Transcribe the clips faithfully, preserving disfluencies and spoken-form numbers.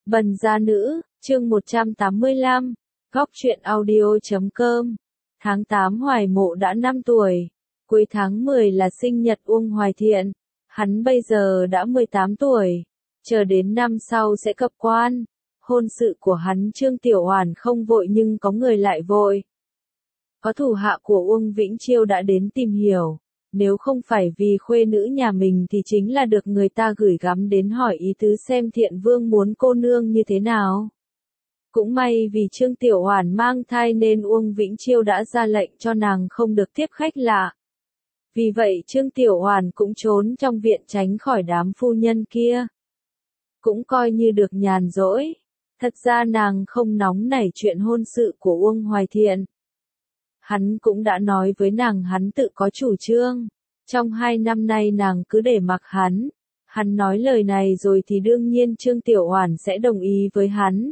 Bần gia nữ, chương một trăm tám mươi lăm, góc truyện audio chấm com. Tháng tám Hoài Mộ đã năm tuổi, cuối tháng mười là sinh nhật Uông Hoài Thiện, hắn bây giờ đã mười tám tuổi, chờ đến năm sau sẽ cập quan. Hôn sự của hắn Trương Tiểu Hoàn không vội nhưng có người lại vội. Có thủ hạ của Uông Vĩnh Chiêu đã đến tìm hiểu, nếu không phải vì khuê nữ nhà mình thì chính là được người ta gửi gắm đến hỏi ý tứ xem Thiện Vương muốn cô nương như thế nào. Cũng may vì Trương Tiểu Hoàn mang thai nên Uông Vĩnh Chiêu đã ra lệnh cho nàng không được tiếp khách lạ. Vì vậy Trương Tiểu Hoàn cũng trốn trong viện tránh khỏi đám phu nhân kia. Cũng coi như được nhàn rỗi. Thật ra nàng không nóng nảy chuyện hôn sự của Uông Hoài Thiện. Hắn cũng đã nói với nàng hắn tự có chủ trương. Trong hai năm nay nàng cứ để mặc hắn. Hắn nói lời này rồi thì đương nhiên Trương Tiểu Hoàn sẽ đồng ý với hắn.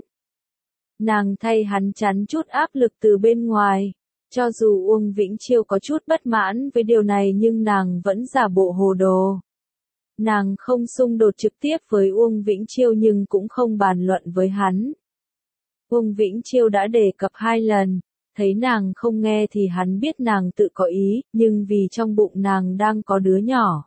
Nàng thay hắn chắn chút áp lực từ bên ngoài. Cho dù Uông Vĩnh Chiêu có chút bất mãn với điều này nhưng nàng vẫn giả bộ hồ đồ. Nàng không xung đột trực tiếp với Uông Vĩnh Chiêu nhưng cũng không bàn luận với hắn. Uông Vĩnh Chiêu đã đề cập hai lần, thấy nàng không nghe thì hắn biết nàng tự có ý, nhưng vì trong bụng nàng đang có đứa nhỏ.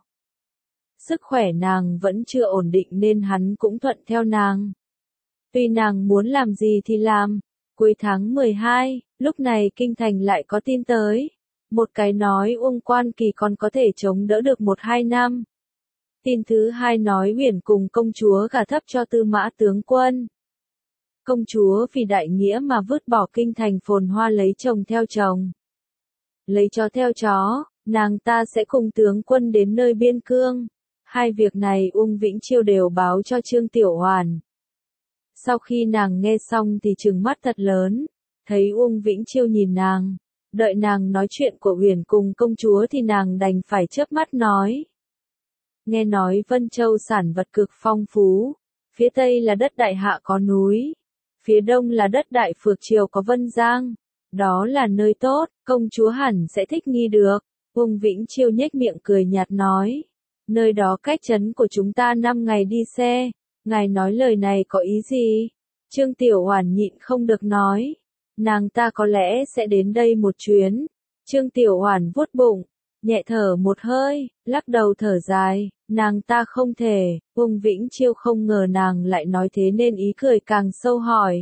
Sức khỏe nàng vẫn chưa ổn định nên hắn cũng thuận theo nàng. Tuy nàng muốn làm gì thì làm. Cuối tháng mười hai, lúc này kinh thành lại có tin tới. Một cái nói Uông Quan Kỳ còn có thể chống đỡ được một hai năm. Tin thứ hai nói Uyển cùng công chúa gả thấp cho Tư Mã tướng quân. Công chúa vì đại nghĩa mà vứt bỏ kinh thành phồn hoa lấy chồng theo chồng. Lấy chó theo chó, nàng ta sẽ cùng tướng quân đến nơi biên cương. Hai việc này Uông Vĩnh Chiêu đều báo cho Trương Tiểu Hoàn. Sau khi nàng nghe xong thì trừng mắt thật lớn, thấy Uông Vĩnh Chiêu nhìn nàng, đợi nàng nói chuyện của Uyển cùng công chúa thì nàng đành phải chớp mắt nói. Nghe nói Vân Châu sản vật cực phong phú, phía tây là đất Đại Hạ có núi, phía đông là đất Đại Phược Triều có Vân Giang, đó là nơi tốt, công chúa hẳn sẽ thích nghi được. Uông Vĩnh Chiêu nhếch miệng cười nhạt nói, nơi đó cách trấn của chúng ta năm ngày đi xe. Ngài nói lời này có ý gì? Trương Tiểu Hoàn nhịn không được nói. Nàng ta có lẽ sẽ đến đây một chuyến. Trương Tiểu Hoàn vuốt bụng, nhẹ thở một hơi, lắc đầu thở dài. Nàng ta không thể. Uông Vĩnh Chiêu không ngờ nàng lại nói thế nên ý cười càng sâu hỏi.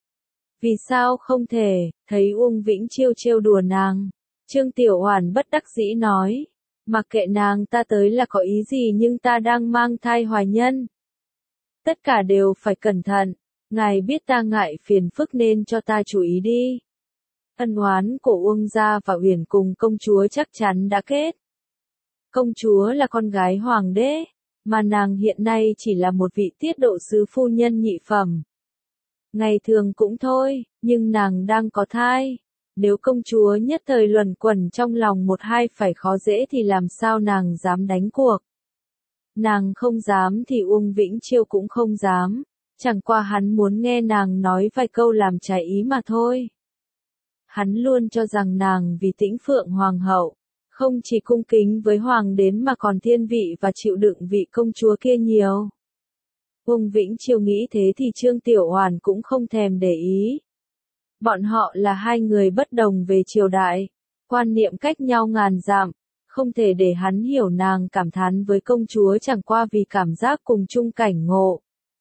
Vì sao không thể? Thấy Uông Vĩnh Chiêu trêu đùa nàng. Trương Tiểu Hoàn bất đắc dĩ nói. Mặc kệ nàng ta tới là có ý gì nhưng ta đang mang thai hoài nhân. Tất cả đều phải cẩn thận, ngài biết ta ngại phiền phức nên cho ta chú ý đi. Ân oán của Uông gia và Uyển cùng công chúa chắc chắn đã kết. Công chúa là con gái hoàng đế, mà nàng hiện nay chỉ là một vị tiết độ sứ phu nhân nhị phẩm. Ngày thường cũng thôi, nhưng nàng đang có thai. Nếu công chúa nhất thời luẩn quẩn trong lòng một hai phải khó dễ thì làm sao nàng dám đánh cuộc. Nàng không dám thì Uông Vĩnh Chiêu cũng không dám, chẳng qua hắn muốn nghe nàng nói vài câu làm trái ý mà thôi. Hắn luôn cho rằng nàng vì Tĩnh Phượng Hoàng hậu, không chỉ cung kính với hoàng đến mà còn thiên vị và chịu đựng vị công chúa kia nhiều. Uông Vĩnh Chiêu nghĩ thế thì Trương Tiểu Hoàn cũng không thèm để ý. Bọn họ là hai người bất đồng về triều đại, quan niệm cách nhau ngàn dặm. Không thể để hắn hiểu nàng cảm thán với công chúa chẳng qua vì cảm giác cùng chung cảnh ngộ.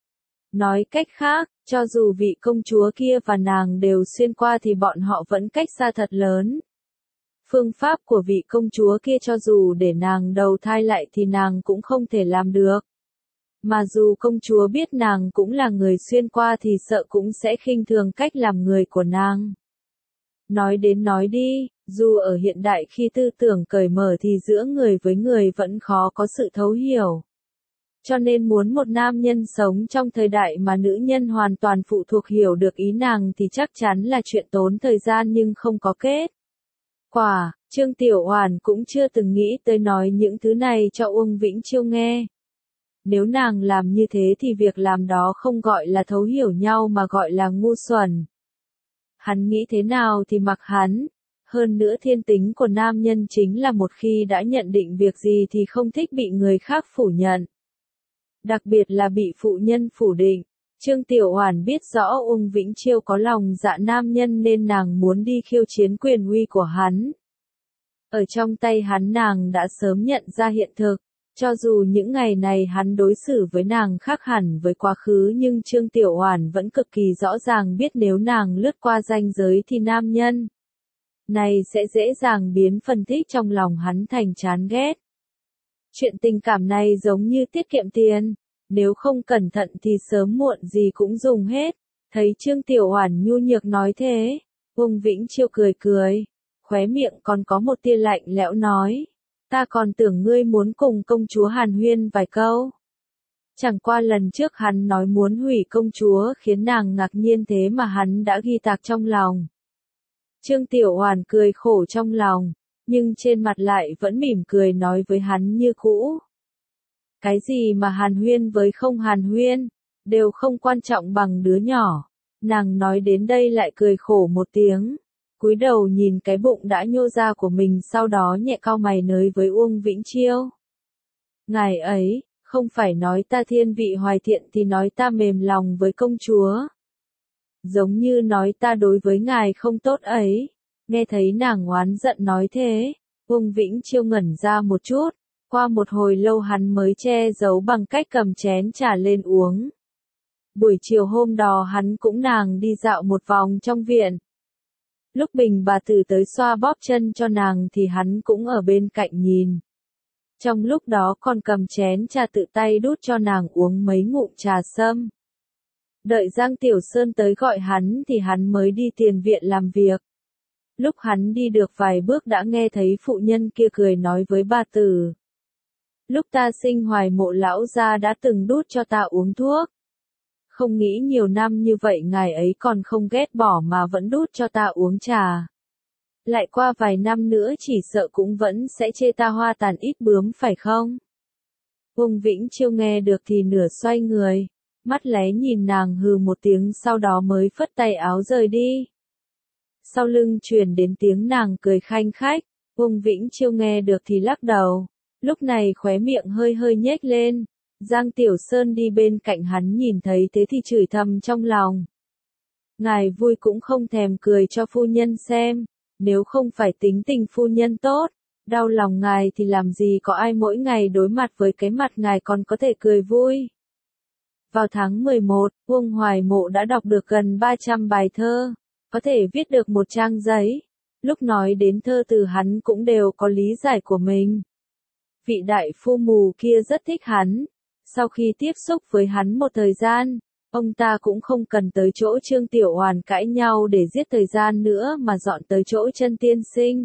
Nói cách khác, cho dù vị công chúa kia và nàng đều xuyên qua thì bọn họ vẫn cách xa thật lớn. Phương pháp của vị công chúa kia cho dù để nàng đầu thai lại thì nàng cũng không thể làm được. Mà dù công chúa biết nàng cũng là người xuyên qua thì sợ cũng sẽ khinh thường cách làm người của nàng. Nói đến nói đi, dù ở hiện đại khi tư tưởng cởi mở thì giữa người với người vẫn khó có sự thấu hiểu. Cho nên muốn một nam nhân sống trong thời đại mà nữ nhân hoàn toàn phụ thuộc hiểu được ý nàng thì chắc chắn là chuyện tốn thời gian nhưng không có kết quả. Trương Tiểu Hoàn cũng chưa từng nghĩ tới nói những thứ này cho Uông Vĩnh Chiêu nghe. Nếu nàng làm như thế thì việc làm đó không gọi là thấu hiểu nhau mà gọi là ngu xuẩn. Hắn nghĩ thế nào thì mặc hắn. Hơn nữa thiên tính của nam nhân chính là một khi đã nhận định việc gì thì không thích bị người khác phủ nhận. Đặc biệt là bị phụ nhân phủ định. Trương Tiểu Oản biết rõ Uông Vĩnh Chiêu có lòng dạ nam nhân nên nàng muốn đi khiêu chiến quyền uy của hắn. Ở trong tay hắn nàng đã sớm nhận ra hiện thực, cho dù những ngày này hắn đối xử với nàng khác hẳn với quá khứ nhưng Trương Tiểu Oản vẫn cực kỳ rõ ràng biết nếu nàng lướt qua ranh giới thì nam nhân này sẽ dễ dàng biến phần thích trong lòng hắn thành chán ghét. Chuyện tình cảm này giống như tiết kiệm tiền, nếu không cẩn thận thì sớm muộn gì cũng dùng hết. Thấy Trương Tiểu Oản nhu nhược nói thế, Uông Vĩnh Chiêu cười cười, khóe miệng còn có một tia lạnh lẽo nói, ta còn tưởng ngươi muốn cùng công chúa hàn huyên vài câu. Chẳng qua lần trước hắn nói muốn hủy công chúa khiến nàng ngạc nhiên thế mà hắn đã ghi tạc trong lòng. Trương Tiểu Oản cười khổ trong lòng, nhưng trên mặt lại vẫn mỉm cười nói với hắn như cũ. Cái gì mà hàn huyên với không hàn huyên, đều không quan trọng bằng đứa nhỏ. Nàng nói đến đây lại cười khổ một tiếng, cúi đầu nhìn cái bụng đã nhô ra của mình sau đó nhẹ cau mày nói với Uông Vĩnh Chiêu. Ngài ấy, không phải nói ta thiên vị hoài thiện thì nói ta mềm lòng với công chúa. Giống như nói ta đối với ngài không tốt ấy. Nghe thấy nàng oán giận nói thế, Uông Vĩnh Chiêu ngẩn ra một chút, qua một hồi lâu hắn mới che giấu bằng cách cầm chén trà lên uống. Buổi chiều hôm đó hắn cũng nàng đi dạo một vòng trong viện. Lúc Bình bà tử tới xoa bóp chân cho nàng thì hắn cũng ở bên cạnh nhìn. Trong lúc đó còn cầm chén trà tự tay đút cho nàng uống mấy ngụm trà sâm. Đợi Giang Tiểu Sơn tới gọi hắn thì hắn mới đi tiền viện làm việc. Lúc hắn đi được vài bước đã nghe thấy phụ nhân kia cười nói với bà tử. Lúc ta sinh Hoài Mộ lão gia đã từng đút cho ta uống thuốc. Không nghĩ nhiều năm như vậy ngài ấy còn không ghét bỏ mà vẫn đút cho ta uống trà. Lại qua vài năm nữa chỉ sợ cũng vẫn sẽ chê ta hoa tàn ít bướm phải không? Uông Vĩnh Chiêu nghe được thì nửa xoay người, mắt lé nhìn nàng hừ một tiếng sau đó mới phất tay áo rời đi. Sau lưng truyền đến tiếng nàng cười khanh khách, Uông Vĩnh Chiêu nghe được thì lắc đầu, lúc này khóe miệng hơi hơi nhếch lên. Giang Tiểu Sơn đi bên cạnh hắn nhìn thấy thế thì chửi thầm trong lòng. Ngài vui cũng không thèm cười cho phu nhân xem, nếu không phải tính tình phu nhân tốt, đau lòng ngài thì làm gì có ai mỗi ngày đối mặt với cái mặt ngài còn có thể cười vui. Vào tháng mười một, Uông Hoài Mộ đã đọc được gần ba trăm bài thơ, có thể viết được một trang giấy. Lúc nói đến thơ từ hắn cũng đều có lý giải của mình. Vị đại phu mù kia rất thích hắn. Sau khi tiếp xúc với hắn một thời gian, ông ta cũng không cần tới chỗ Trương Tiểu Oản cãi nhau để giết thời gian nữa mà dọn tới chỗ Chân Tiên Sinh.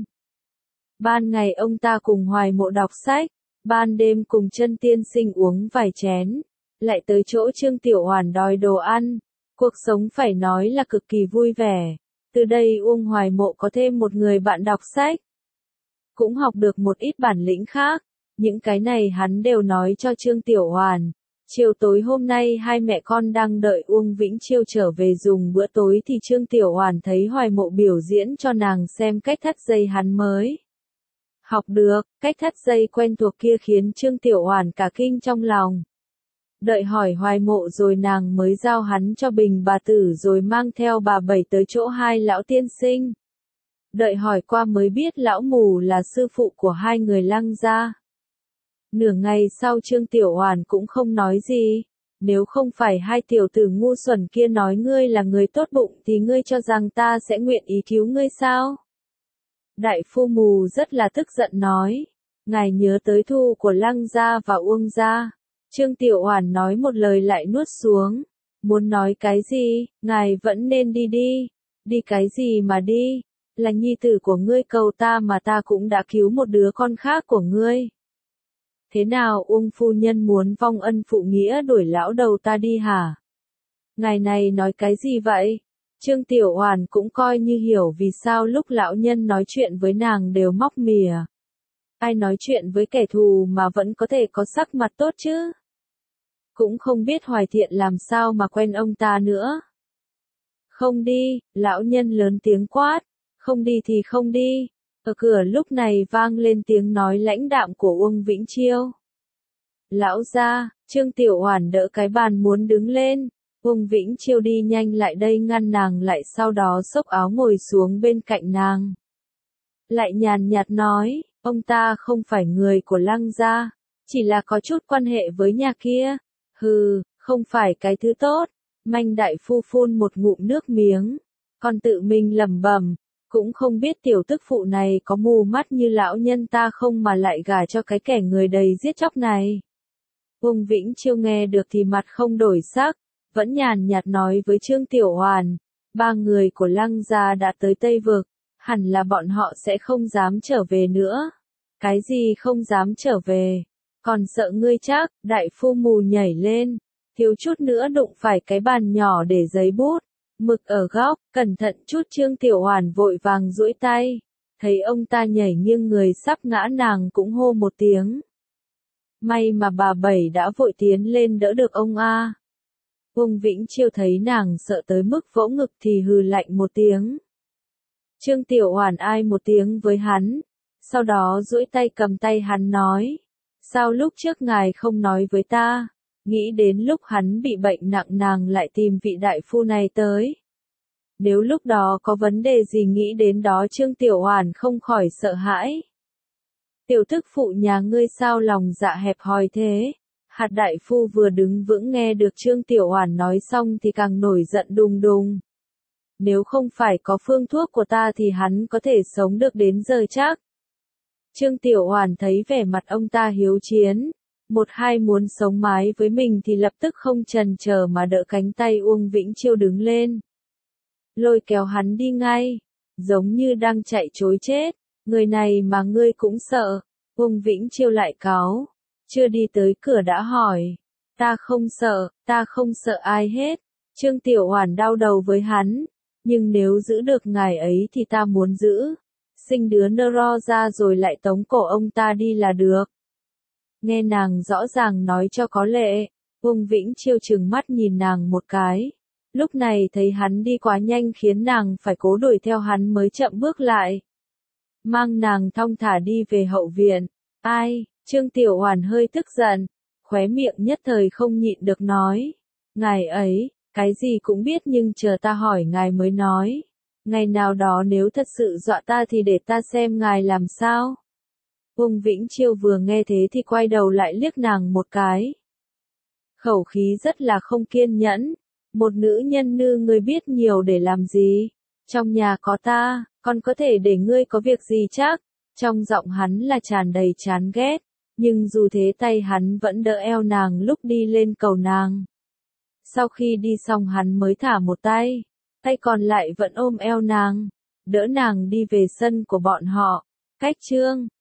Ban ngày ông ta cùng Hoài Mộ đọc sách, ban đêm cùng Chân Tiên Sinh uống vài chén, lại tới chỗ Trương Tiểu Oản đòi đồ ăn. Cuộc sống phải nói là cực kỳ vui vẻ. Từ đây Uông Hoài Mộ có thêm một người bạn đọc sách, cũng học được một ít bản lĩnh khác. Những cái này hắn đều nói cho Trương Tiểu Oản. Chiều tối hôm nay hai mẹ con đang đợi Uông Vĩnh Chiêu trở về dùng bữa tối thì Trương Tiểu Oản thấy Hoài Mộ biểu diễn cho nàng xem cách thắt dây hắn mới học được. Cách thắt dây quen thuộc kia khiến Trương Tiểu Oản cả kinh trong lòng. Đợi hỏi Hoài Mộ rồi nàng mới giao hắn cho Bình bà tử rồi mang theo bà Bảy tới chỗ hai lão tiên sinh. Đợi hỏi qua mới biết lão mù là sư phụ của hai người Lăng gia. Nửa ngày sau Trương Tiểu Oản cũng không nói gì, nếu không phải hai tiểu tử ngu xuẩn kia nói ngươi là người tốt bụng thì ngươi cho rằng ta sẽ nguyện ý cứu ngươi sao? Đại phu mù rất là tức giận nói, ngài nhớ tới thù của Lăng gia và Uông gia. Trương Tiểu Oản nói một lời lại nuốt xuống, muốn nói cái gì, ngài vẫn nên đi đi, đi cái gì mà đi, là nhi tử của ngươi cầu ta mà ta cũng đã cứu một đứa con khác của ngươi. Thế nào Uông phu nhân muốn vong ân phụ nghĩa đuổi lão đầu ta đi hả? Ngài này nói cái gì vậy? Trương Tiểu Oản cũng coi như hiểu vì sao lúc lão nhân nói chuyện với nàng đều móc mỉa. Ai nói chuyện với kẻ thù mà vẫn có thể có sắc mặt tốt chứ? Cũng không biết Hoài Thiện làm sao mà quen ông ta nữa. Không đi, lão nhân lớn tiếng quát, không đi thì không đi. Ở cửa lúc này vang lên tiếng nói lãnh đạm của Uông Vĩnh Chiêu. Lão gia, Trương Tiểu Oản đỡ cái bàn muốn đứng lên. Uông Vĩnh Chiêu đi nhanh lại đây ngăn nàng lại, sau đó xốc áo ngồi xuống bên cạnh nàng. Lại nhàn nhạt nói, ông ta không phải người của Lăng gia, chỉ là có chút quan hệ với nhà kia. Hừ, không phải cái thứ tốt. Manh đại phu phun một ngụm nước miếng, còn tự mình lẩm bẩm, cũng không biết tiểu tức phụ này có mù mắt như lão nhân ta không mà lại gả cho cái kẻ người đầy giết chóc này. Uông Vĩnh Chiêu nghe được thì mặt không đổi sắc, vẫn nhàn nhạt nói với Trương Tiểu Hoàn, ba người của Lăng gia đã tới Tây Vực, hẳn là bọn họ sẽ không dám trở về nữa. Cái gì không dám trở về? Còn sợ ngươi chắc? Đại phu mù nhảy lên, thiếu chút nữa đụng phải cái bàn nhỏ để giấy bút, mực ở góc, cẩn thận chút. Trương Tiểu Hoàn vội vàng duỗi tay, thấy ông ta nhảy nghiêng người sắp ngã, nàng cũng hô một tiếng. May mà bà Bảy đã vội tiến lên đỡ được ông a. Uông Vĩnh Chiêu thấy nàng sợ tới mức vỗ ngực thì hừ lạnh một tiếng. Trương Tiểu Hoàn ai một tiếng với hắn, sau đó duỗi tay cầm tay hắn nói, sao lúc trước ngài không nói với ta, nghĩ đến lúc hắn bị bệnh nặng nàng lại tìm vị đại phu này tới. Nếu lúc đó có vấn đề gì nghĩ đến đó. Trương Tiểu Hoàn không khỏi sợ hãi. Tiểu tức phụ nhà ngươi sao lòng dạ hẹp hòi thế? Hạt đại phu vừa đứng vững nghe được Trương Tiểu Hoàn nói xong thì càng nổi giận đùng đùng. Nếu không phải có phương thuốc của ta thì hắn có thể sống được đến giờ chắc. Trương Tiểu Hoàn thấy vẻ mặt ông ta hiếu chiến, một hai muốn sống mái với mình thì lập tức không chần chờ mà đỡ cánh tay Uông Vĩnh Chiêu đứng lên. Lôi kéo hắn đi ngay, giống như đang chạy trối chết, người này mà ngươi cũng sợ. Uông Vĩnh Chiêu lại cáu, chưa đi tới cửa đã hỏi, ta không sợ, ta không sợ ai hết. Trương Tiểu Hoàn đau đầu với hắn, nhưng nếu giữ được ngài ấy thì ta muốn giữ. Sinh đứa nơ ro ra rồi lại tống cổ ông ta đi là được. Nghe nàng rõ ràng nói cho có lệ, Uông Vĩnh Chiêu trừng mắt nhìn nàng một cái. Lúc này thấy hắn đi quá nhanh khiến nàng phải cố đuổi theo hắn mới chậm bước lại. Mang nàng thong thả đi về hậu viện. Ai? Trương Tiểu Hoàn hơi tức giận, khóe miệng nhất thời không nhịn được nói. Ngài ấy, cái gì cũng biết nhưng chờ ta hỏi ngài mới nói. Ngày nào đó nếu thật sự dọa ta thì để ta xem ngài làm sao. Uông Vĩnh Chiêu vừa nghe thế thì quay đầu lại liếc nàng một cái. Khẩu khí rất là không kiên nhẫn. Một nữ nhân như ngươi biết nhiều để làm gì? Trong nhà có ta, còn có thể để ngươi có việc gì chắc? Trong giọng hắn là tràn đầy chán ghét, nhưng dù thế tay hắn vẫn đỡ eo nàng lúc đi lên cầu nàng. Sau khi đi xong hắn mới thả một tay, tay còn lại vẫn ôm eo nàng, đỡ nàng đi về sân của bọn họ. Cách chương